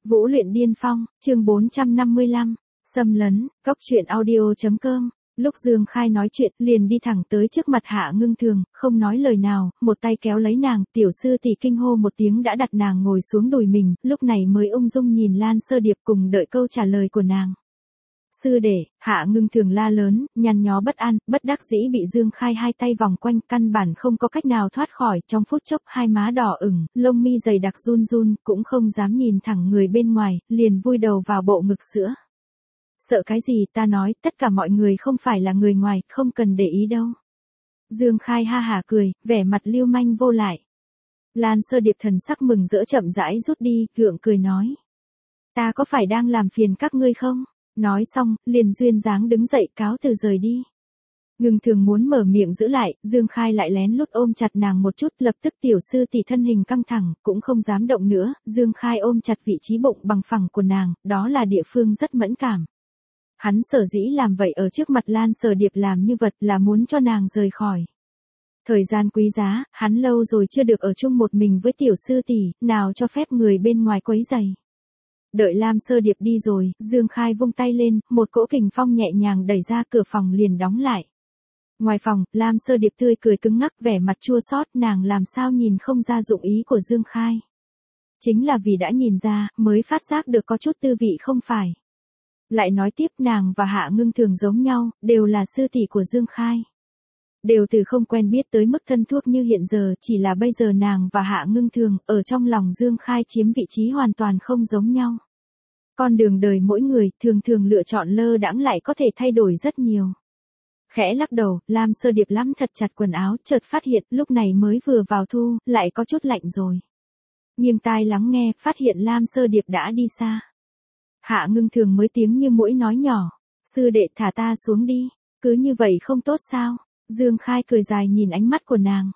Vũ luyện điên phong, chương 455, xâm lấn, cóc truyện audio.com. Lúc Dương Khai nói chuyện, liền đi thẳng tới trước mặt Hạ Ngưng Thường, không nói lời nào, một tay kéo lấy nàng, tiểu sư tỷ kinh hô một tiếng đã đặt nàng ngồi xuống đùi mình, lúc này mới ung dung nhìn Lan Sơ Điệp cùng đợi câu trả lời của nàng. Sư đệ, Hạ Ngưng Thường la lớn, nhăn nhó bất an, bất đắc dĩ bị Dương Khai hai tay vòng quanh, căn bản không có cách nào thoát khỏi, trong phút chốc hai má đỏ ửng, lông mi dày đặc run run, cũng không dám nhìn thẳng người bên ngoài, liền vùi đầu vào bộ ngực sữa. Sợ cái gì, ta nói, tất cả mọi người không phải là người ngoài, không cần để ý đâu. Dương Khai ha hả cười, vẻ mặt lưu manh vô lại. Lan Sơ Điệp thần sắc mừng rỡ chậm rãi rút đi, gượng cười nói. Ta có phải đang làm phiền các ngươi không? Nói xong, liền duyên dáng đứng dậy cáo từ rời đi. Ngưng Thường muốn mở miệng giữ lại, Dương Khai lại lén lút ôm chặt nàng một chút, lập tức tiểu sư tỷ thân hình căng thẳng, cũng không dám động nữa, Dương Khai ôm chặt vị trí bụng bằng phẳng của nàng, đó là địa phương rất mẫn cảm. Hắn sở dĩ làm vậy ở trước mặt Lan Sơ Điệp làm như vật là muốn cho nàng rời khỏi. Thời gian quý giá, hắn lâu rồi chưa được ở chung một mình với tiểu sư tỷ, nào cho phép người bên ngoài quấy rầy. Đợi Lam Sơ Điệp đi rồi, Dương Khai vung tay lên, một cỗ kình phong nhẹ nhàng đẩy ra cửa phòng liền đóng lại. Ngoài phòng, Lam Sơ Điệp tươi cười cứng ngắc vẻ mặt chua xót, nàng làm sao nhìn không ra dụng ý của Dương Khai. Chính là vì đã nhìn ra, mới phát giác được có chút tư vị không phải. Lại nói tiếp nàng và Hạ Ngưng Thường giống nhau, đều là sư tỷ của Dương Khai. Đều từ không quen biết tới mức thân thuốc như hiện giờ, chỉ là bây giờ nàng và Hạ Ngưng Thường, ở trong lòng Dương Khai chiếm vị trí hoàn toàn không giống nhau. Con đường đời mỗi người, thường thường lựa chọn lơ đãng lại có thể thay đổi rất nhiều. Khẽ lắc đầu, Lam Sơ Điệp nắm thật chặt quần áo, chợt phát hiện, lúc này mới vừa vào thu, lại có chút lạnh rồi. Nghiêng tai lắng nghe, phát hiện Lam Sơ Điệp đã đi xa. Hạ Ngưng Thường mới tiếng như mũi nói nhỏ, sư đệ thả ta xuống đi, cứ như vậy không tốt sao? Dương Khai cười dài nhìn ánh mắt của nàng,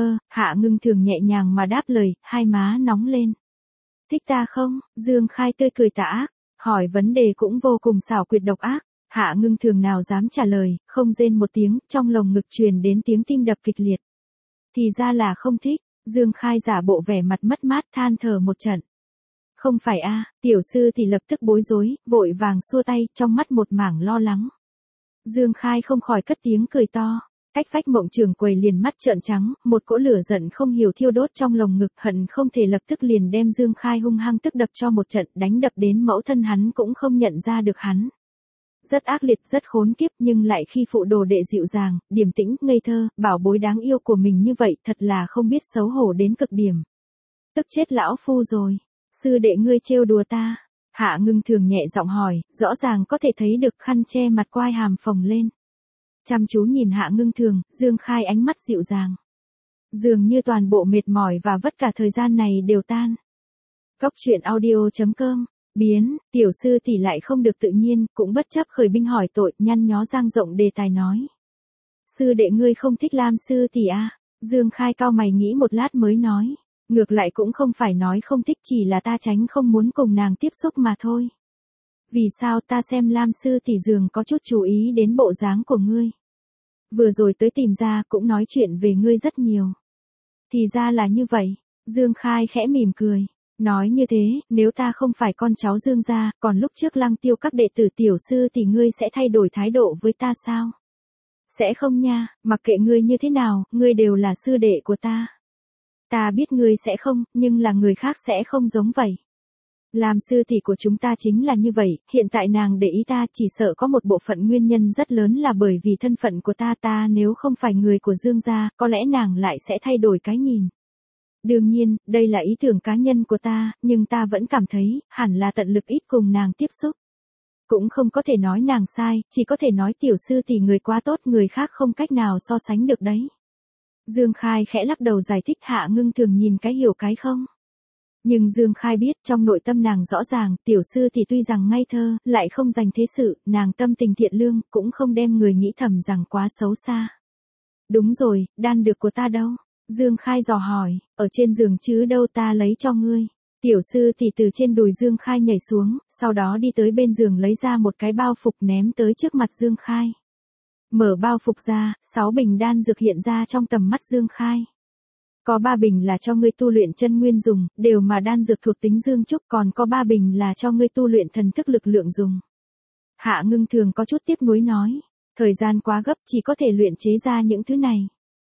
Hạ Ngưng Thường nhẹ nhàng mà đáp lời, hai má nóng lên. Thích ta không? Dương Khai tươi cười tà ác, hỏi vấn đề cũng vô cùng xảo quyệt độc ác. Hạ Ngưng Thường nào dám trả lời, không rên một tiếng, trong lồng ngực truyền đến tiếng tim đập kịch liệt. Thì ra là không thích, Dương Khai giả bộ vẻ mặt mất mát than thở một trận. Không phải a, tiểu sư thì lập tức bối rối, vội vàng xua tay, trong mắt một mảng lo lắng. Dương Khai không khỏi cất tiếng cười to. Cách Phách Mộng Trường Quầy liền mắt trợn trắng, một cỗ lửa giận không hiểu thiêu đốt trong lồng ngực, hận không thể lập tức liền đem Dương Khai hung hăng tức đập cho một trận, đánh đập đến mẫu thân hắn cũng không nhận ra được hắn. Rất ác liệt, rất khốn kiếp, nhưng lại khi phụ đồ đệ dịu dàng, điềm tĩnh, ngây thơ, bảo bối đáng yêu của mình như vậy, thật là không biết xấu hổ đến cực điểm. Tức chết lão phu rồi, sư đệ ngươi trêu đùa ta. Hạ Ngưng Thường nhẹ giọng hỏi, rõ ràng có thể thấy được khăn che mặt quai hàm phồng lên. Chăm chú nhìn Hạ Ngưng Thường, Dương Khai ánh mắt dịu dàng. Dường như toàn bộ mệt mỏi và vất cả thời gian này đều tan. Cóc truyện audio.com. Biến, tiểu sư tỷ lại không được tự nhiên, cũng bất chấp khởi binh hỏi tội, nhăn nhó dang rộng đề tài nói. Sư đệ ngươi không thích Lam sư tỷ à? Dương Khai cau mày nghĩ một lát mới nói. Ngược lại cũng không phải nói không thích, chỉ là ta tránh không muốn cùng nàng tiếp xúc mà thôi. Vì sao? Ta xem Lam sư tỷ dường có chút chú ý đến bộ dáng của ngươi. Vừa rồi tới tìm ra cũng nói chuyện về ngươi rất nhiều. Thì ra là như vậy. Dương Khai khẽ mỉm cười. Nói như thế, nếu ta không phải con cháu Dương gia, còn lúc trước Lăng Tiêu các đệ tử tiểu sư thì ngươi sẽ thay đổi thái độ với ta sao? Sẽ không nha, mặc kệ ngươi như thế nào, ngươi đều là sư đệ của ta. Ta biết ngươi sẽ không, nhưng là người khác sẽ không giống vậy. Làm sư tỷ của chúng ta chính là như vậy, hiện tại nàng để ý ta chỉ sợ có một bộ phận nguyên nhân rất lớn là bởi vì thân phận của ta nếu không phải người của Dương gia, có lẽ nàng lại sẽ thay đổi cái nhìn. Đương nhiên, đây là ý tưởng cá nhân của ta, nhưng ta vẫn cảm thấy, hẳn là tận lực ít cùng nàng tiếp xúc. Cũng không có thể nói nàng sai, chỉ có thể nói tiểu sư tỷ người quá tốt, người khác không cách nào so sánh được đấy. Dương Khai khẽ lắc đầu giải thích. Hạ Ngưng Thường nhìn cái hiểu cái không. Nhưng Dương Khai biết trong nội tâm nàng rõ ràng, tiểu sư thì tuy rằng ngây thơ, lại không dành thế sự, nàng tâm tình thiện lương, cũng không đem người nghĩ thầm rằng quá xấu xa. Đúng rồi, đan dược của ta đâu? Dương Khai dò hỏi, ở trên giường chứ đâu, ta lấy cho ngươi. Tiểu sư thì từ trên đùi Dương Khai nhảy xuống, sau đó đi tới bên giường lấy ra một cái bao phục ném tới trước mặt Dương Khai. Mở bao phục ra, 6 bình đan dược hiện ra trong tầm mắt Dương Khai. Có 3 bình là cho ngươi tu luyện chân nguyên dùng, đều mà đan dược thuộc tính dương trúc, còn có 3 bình là cho ngươi tu luyện thần thức lực lượng dùng. Hạ Ngưng Thường có chút tiếc nuối nói, thời gian quá gấp chỉ có thể luyện chế ra những thứ này.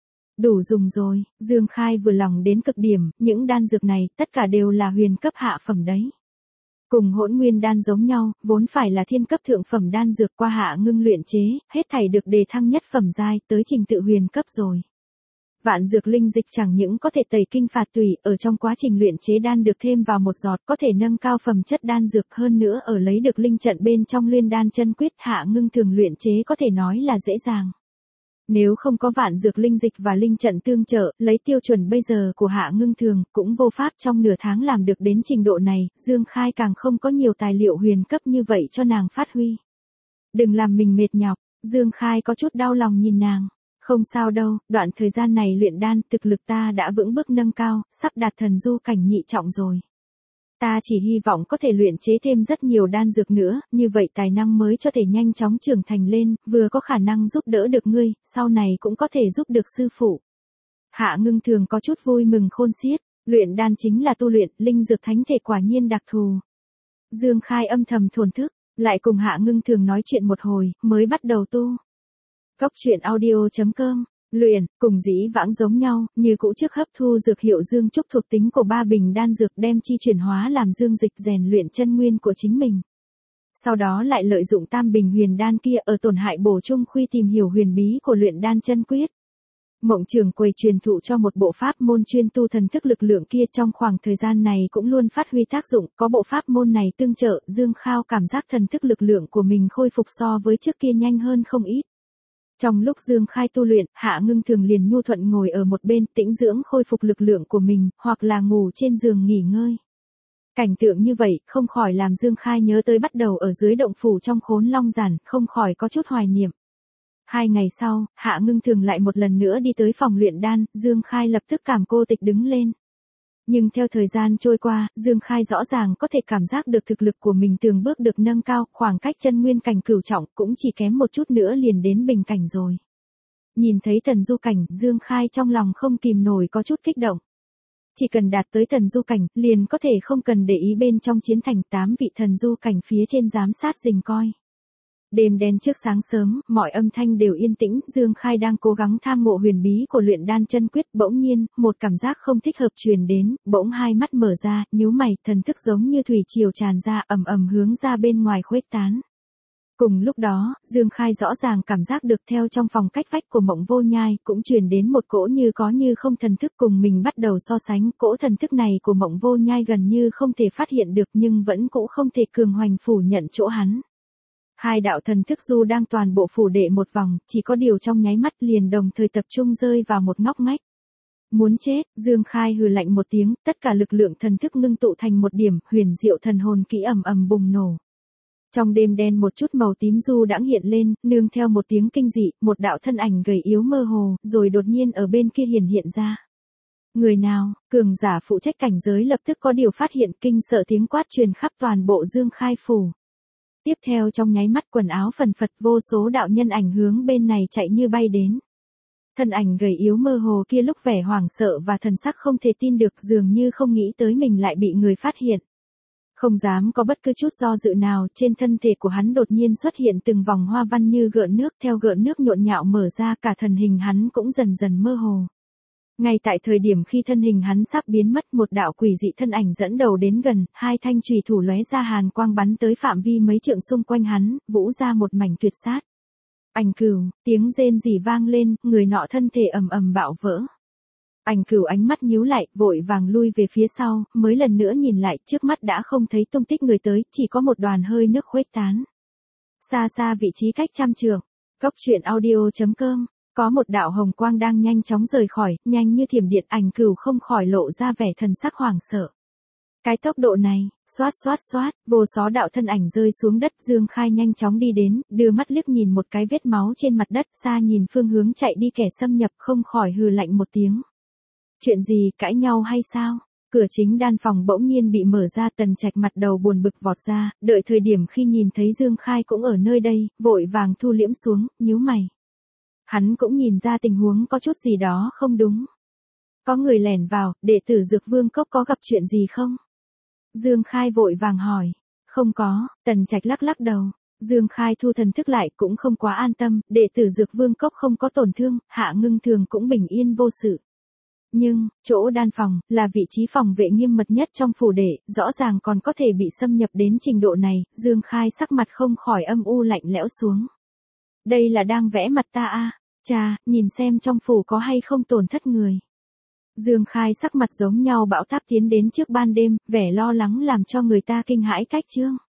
Đủ dùng rồi, Dương Khai vừa lòng đến cực điểm, những đan dược này tất cả đều là huyền cấp hạ phẩm đấy. Cùng hỗn nguyên đan giống nhau, vốn phải là thiên cấp thượng phẩm đan dược, qua Hạ Ngưng luyện chế, hết thảy được đề thăng nhất phẩm giai tới trình tự huyền cấp rồi. Vạn dược linh dịch chẳng những có thể tẩy kinh phạt tủy, ở trong quá trình luyện chế đan được thêm vào một giọt có thể nâng cao phẩm chất đan dược, hơn nữa ở lấy được linh trận bên trong Luyện Đan Chân Quyết, Hạ Ngưng Thường luyện chế có thể nói là dễ dàng. Nếu không có vạn dược linh dịch và linh trận tương trợ, lấy tiêu chuẩn bây giờ của Hạ Ngưng Thường, cũng vô pháp trong nửa tháng làm được đến trình độ này, Dương Khai càng không có nhiều tài liệu huyền cấp như vậy cho nàng phát huy. Đừng làm mình mệt nhọc, Dương Khai có chút đau lòng nhìn nàng. Không sao đâu, đoạn thời gian này luyện đan, thực lực ta đã vững bước nâng cao, sắp đạt thần du cảnh nhị trọng rồi. Ta chỉ hy vọng có thể luyện chế thêm rất nhiều đan dược nữa, như vậy tài năng mới cho thể nhanh chóng trưởng thành lên, vừa có khả năng giúp đỡ được ngươi, sau này cũng có thể giúp được sư phụ. Hạ Ngưng Thường có chút vui mừng khôn xiết, luyện đan chính là tu luyện, linh dược thánh thể quả nhiên đặc thù. Dương Khai âm thầm thổn thức, lại cùng Hạ Ngưng Thường nói chuyện một hồi, mới bắt đầu tu. Cốc truyện audio.com, luyện, cùng dĩ vãng giống nhau, như cũ trước hấp thu dược hiệu dương trúc thuộc tính của 3 bình đan dược đem chi chuyển hóa làm dương dịch rèn luyện chân nguyên của chính mình. Sau đó lại lợi dụng tam bình huyền đan kia ở tổn hại bổ trung khuy tìm hiểu huyền bí của luyện đan chân quyết. Mộng Trường Quầy truyền thụ cho một bộ pháp môn chuyên tu thần thức lực lượng kia, trong khoảng thời gian này cũng luôn phát huy tác dụng, có bộ pháp môn này tương trợ, Dương Khao cảm giác thần thức lực lượng của mình khôi phục so với trước kia nhanh hơn không ít. Trong lúc Dương Khai tu luyện, Hạ Ngưng Thường liền nhu thuận ngồi ở một bên tĩnh dưỡng khôi phục lực lượng của mình, hoặc là ngủ trên giường nghỉ ngơi. Cảnh tượng như vậy, không khỏi làm Dương Khai nhớ tới bắt đầu ở dưới động phủ trong Khốn Long Giản, không khỏi có chút hoài niệm. 2 ngày sau, Hạ Ngưng Thường lại một lần nữa đi tới phòng luyện đan, Dương Khai lập tức cảm cô tịch đứng lên. Nhưng theo thời gian trôi qua, Dương Khai rõ ràng có thể cảm giác được thực lực của mình từng bước được nâng cao, khoảng cách chân nguyên cảnh cửu trọng cũng chỉ kém một chút nữa liền đến bình cảnh rồi. Nhìn thấy thần du cảnh, Dương Khai trong lòng không kìm nổi có chút kích động. Chỉ cần đạt tới thần du cảnh, liền có thể không cần để ý bên trong chiến thành 8 vị thần du cảnh phía trên giám sát rình coi. Đêm đen trước sáng sớm, mọi âm thanh đều yên tĩnh, Dương Khai đang cố gắng tham ngộ huyền bí của luyện đan chân quyết, bỗng nhiên, một cảm giác không thích hợp truyền đến, bỗng hai mắt mở ra, nhíu mày, thần thức giống như thủy triều tràn ra, ầm ầm hướng ra bên ngoài khuếch tán. Cùng lúc đó, Dương Khai rõ ràng cảm giác được theo trong phòng cách vách của Mộng Vô Nhai, cũng truyền đến một cỗ như có như không thần thức cùng mình bắt đầu so sánh, cỗ thần thức này của Mộng Vô Nhai gần như không thể phát hiện được nhưng vẫn cũng không thể cường hoành phủ nhận chỗ hắn. Hai đạo thần thức du đang toàn bộ phủ đệ một vòng, chỉ có điều trong nháy mắt liền đồng thời tập trung rơi vào một ngóc ngách. Muốn chết, Dương Khai hừ lạnh một tiếng, tất cả lực lượng thần thức ngưng tụ thành một điểm, huyền diệu thần hồn kỹ ầm ầm bùng nổ. Trong đêm đen một chút màu tím du đãng hiện lên, nương theo một tiếng kinh dị, một đạo thân ảnh gầy yếu mơ hồ, rồi đột nhiên ở bên kia hiện ra. Người nào? Cường giả phụ trách cảnh giới lập tức có điều phát hiện, kinh sợ tiếng quát truyền khắp toàn bộ Dương Khai phủ. Tiếp theo trong nháy mắt quần áo phần phật, vô số đạo nhân ảnh hướng bên này chạy như bay đến. Thân ảnh gầy yếu mơ hồ kia lúc vẻ hoảng sợ và thần sắc không thể tin được, dường như không nghĩ tới mình lại bị người phát hiện. Không dám có bất cứ chút do dự nào, trên thân thể của hắn đột nhiên xuất hiện từng vòng hoa văn như gợn nước, theo gợn nước nhộn nhạo mở ra, cả thân hình hắn cũng dần dần mơ hồ. Ngay tại thời điểm khi thân hình hắn sắp biến mất, một đạo quỷ dị thân ảnh dẫn đầu đến gần, hai thanh chùy thủ lóe ra hàn quang bắn tới phạm vi mấy trượng xung quanh hắn, vũ ra một mảnh tuyệt sát. Ảnh Cửu, tiếng rên rỉ vang lên, người nọ thân thể ầm ầm bạo vỡ. Ảnh Cửu ánh mắt nhíu lại, vội vàng lui về phía sau, mới lần nữa nhìn lại, trước mắt đã không thấy tung tích người tới, chỉ có một đoàn hơi nước khuếch tán. Xa xa vị trí cách trăm trượng, Cốc truyện audio.com. Có một đạo hồng quang đang nhanh chóng rời khỏi, nhanh như thiểm điện, Ảnh Cửu không khỏi lộ ra vẻ thần sắc hoảng sợ. Cái tốc độ này, xoát xoát xoát, vô số đạo thân ảnh rơi xuống đất, Dương Khai nhanh chóng đi đến, đưa mắt liếc nhìn một cái vết máu trên mặt đất, xa nhìn phương hướng chạy đi kẻ xâm nhập, không khỏi hừ lạnh một tiếng. Chuyện gì, cãi nhau hay sao? Cửa chính đan phòng bỗng nhiên bị mở ra, Tần Trạch mặt đầu buồn bực vọt ra, đợi thời điểm khi nhìn thấy Dương Khai cũng ở nơi đây, vội vàng thu liễm xuống, nhíu mày. Hắn cũng nhìn ra tình huống có chút gì đó không đúng. Có người lẻn vào, đệ tử Dược Vương Cốc có gặp chuyện gì không? Dương Khai vội vàng hỏi. Không có, Tần Trạch lắc lắc đầu. Dương Khai thu thần thức lại cũng không quá an tâm, đệ tử Dược Vương Cốc không có tổn thương, Hạ Ngưng Thường cũng bình yên vô sự. Nhưng, chỗ đan phòng, là vị trí phòng vệ nghiêm mật nhất trong phủ đệ, rõ ràng còn có thể bị xâm nhập đến trình độ này, Dương Khai sắc mặt không khỏi âm u lạnh lẽo xuống. Đây là đang vẽ mặt ta à? Cha, nhìn xem trong phủ có hay không tổn thất người. Dương Khai sắc mặt giống nhau bão táp tiến đến trước ban đêm, vẻ lo lắng làm cho người ta kinh hãi cách chương.